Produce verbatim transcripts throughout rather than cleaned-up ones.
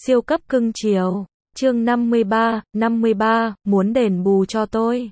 Siêu cấp cưng chiều. Chương năm mươi ba, năm mươi ba, muốn đền bù cho tôi.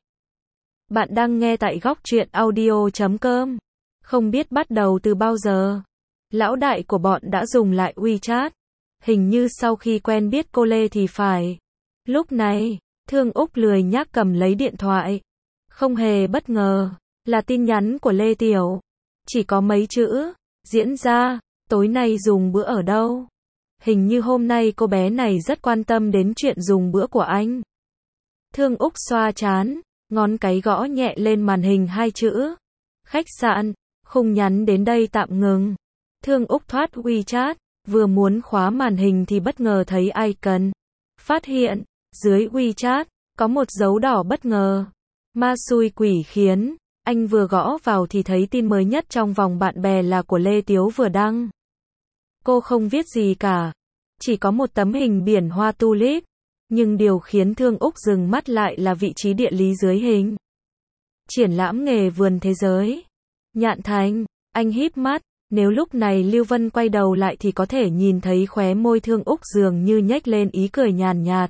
Bạn đang nghe tại góc truyện audio chấm com. Không biết bắt đầu từ bao giờ, lão đại của bọn đã dùng lại WeChat. Hình như sau khi quen biết cô Lê thì phải. Lúc này, Thương Úc lười nhác cầm lấy điện thoại. Không hề bất ngờ, là tin nhắn của Lê Tiểu. Chỉ có mấy chữ, diễn ra, tối nay dùng bữa ở đâu? Hình như hôm nay cô bé này rất quan tâm đến chuyện dùng bữa của anh. Thương Úc xoa trán, ngón cái gõ nhẹ lên màn hình hai chữ. Khách sạn, khung nhắn đến đây tạm ngừng. Thương Úc thoát WeChat, vừa muốn khóa màn hình thì bất ngờ thấy icon. Phát hiện, dưới WeChat, có một dấu đỏ bất ngờ. Ma xui quỷ khiến, anh vừa gõ vào thì thấy tin mới nhất trong vòng bạn bè là của Lê Tiếu vừa đăng. Cô không viết gì cả, chỉ có một tấm hình biển hoa tulip, nhưng điều khiến Thương Úc dừng mắt lại là vị trí địa lý dưới hình. Triển lãm nghề vườn thế giới. Nhạn Thành, anh híp mắt, nếu lúc này Lưu Vân quay đầu lại thì có thể nhìn thấy khóe môi Thương Úc dường như nhếch lên ý cười nhàn nhạt.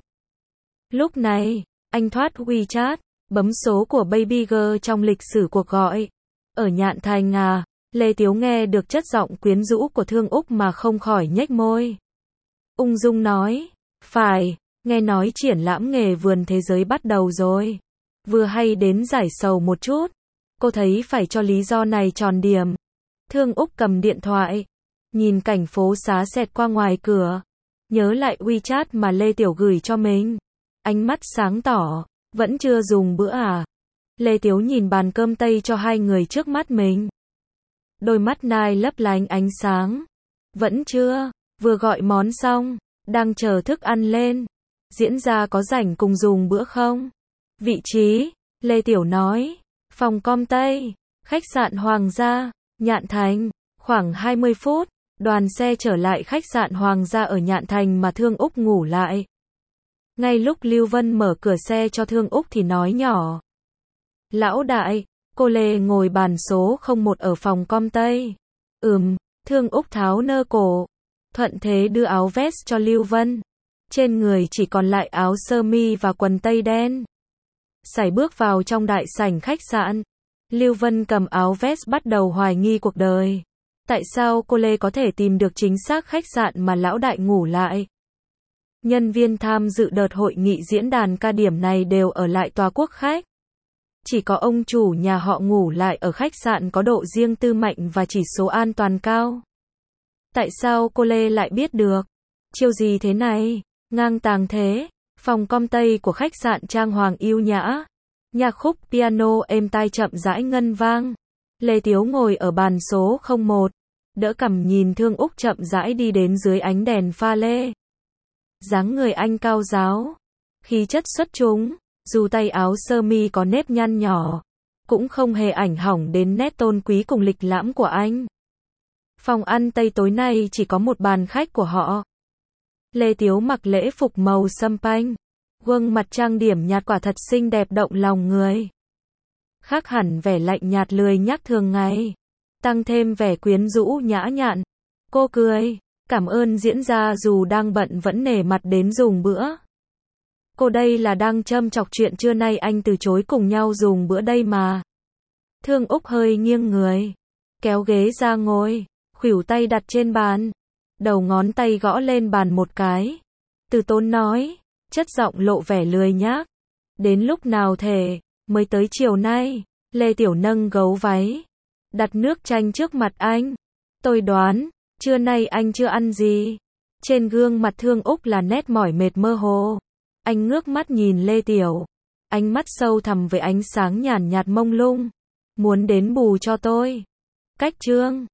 Lúc này, anh thoát WeChat, bấm số của Baby Girl trong lịch sử cuộc gọi. Ở Nhạn Thành à? Lê Tiếu nghe được chất giọng quyến rũ của Thương Úc mà không khỏi nhếch môi. Ung dung nói, phải, nghe nói triển lãm nghề vườn thế giới bắt đầu rồi. Vừa hay đến giải sầu một chút. Cô thấy phải cho lý do này tròn điểm. Thương Úc cầm điện thoại, nhìn cảnh phố xá xẹt qua ngoài cửa. Nhớ lại WeChat mà Lê Tiểu gửi cho mình. Ánh mắt sáng tỏ, vẫn chưa dùng bữa à? Lê Tiếu nhìn bàn cơm Tây cho hai người trước mắt mình. Đôi mắt nai lấp lánh ánh sáng. Vẫn chưa, vừa gọi món xong, đang chờ thức ăn lên. Diễn ra có rảnh cùng dùng bữa không? Vị trí, Lê Tiểu nói, phòng com Tây, khách sạn Hoàng gia, Nhạn Thành, khoảng hai mươi phút, đoàn xe trở lại khách sạn Hoàng gia ở Nhạn Thành mà Thương Úc ngủ lại. Ngay lúc Lưu Vân mở cửa xe cho Thương Úc thì nói nhỏ. Lão đại, cô Lê ngồi bàn số không một ở phòng com Tây. Ừm, Thương Úc tháo nơ cổ. Thuận thế đưa áo vest cho Lưu Vân. Trên người chỉ còn lại áo sơ mi và quần tây đen. Sải bước vào trong đại sảnh khách sạn. Lưu Vân cầm áo vest bắt đầu hoài nghi cuộc đời. Tại sao cô Lê có thể tìm được chính xác khách sạn mà lão đại ngủ lại? Nhân viên tham dự đợt hội nghị diễn đàn ca điểm này đều ở lại tòa quốc khách. Chỉ có ông chủ nhà họ ngủ lại ở khách sạn có độ riêng tư mạnh và chỉ số an toàn cao. Tại sao cô Lê lại biết được? Chiêu gì thế này? Ngang tàng thế. Phòng com Tây của khách sạn trang hoàng yêu nhã. Nhạc khúc piano êm tai chậm rãi ngân vang. Lê Tiếu ngồi ở bàn số không một. Đỡ cằm nhìn Thương Úc chậm rãi đi đến dưới ánh đèn pha lê. Dáng người anh cao ráo. Khí chất xuất chúng. Dù tay áo sơ mi có nếp nhăn nhỏ, cũng không hề ảnh hưởng đến nét tôn quý cùng lịch lãm của anh. Phòng ăn Tây tối nay chỉ có một bàn khách của họ. Lê Tiếu mặc lễ phục màu sâm panh. Gương mặt trang điểm nhạt quả thật xinh đẹp động lòng người. Khác hẳn vẻ lạnh nhạt lười nhác thường ngày. Tăng thêm vẻ quyến rũ nhã nhặn. Cô cười, cảm ơn diễn gia dù đang bận vẫn nể mặt đến dùng bữa. Cô đây là đang châm chọc chuyện trưa nay anh từ chối cùng nhau dùng bữa đây mà. Thương Úc hơi nghiêng người, kéo ghế ra ngồi, khuỷu tay đặt trên bàn, đầu ngón tay gõ lên bàn một cái. Từ tốn nói, chất giọng lộ vẻ lười nhác. Đến lúc nào thể, mới tới chiều nay. Lê Tiểu nâng gấu váy, đặt nước chanh trước mặt anh. Tôi đoán, trưa nay anh chưa ăn gì. Trên gương mặt Thương Úc là nét mỏi mệt mơ hồ. Anh ngước mắt nhìn Lê Tiểu. Ánh mắt sâu thẳm với ánh sáng nhàn nhạt mông lung. Muốn đến bù cho tôi. Cách trương.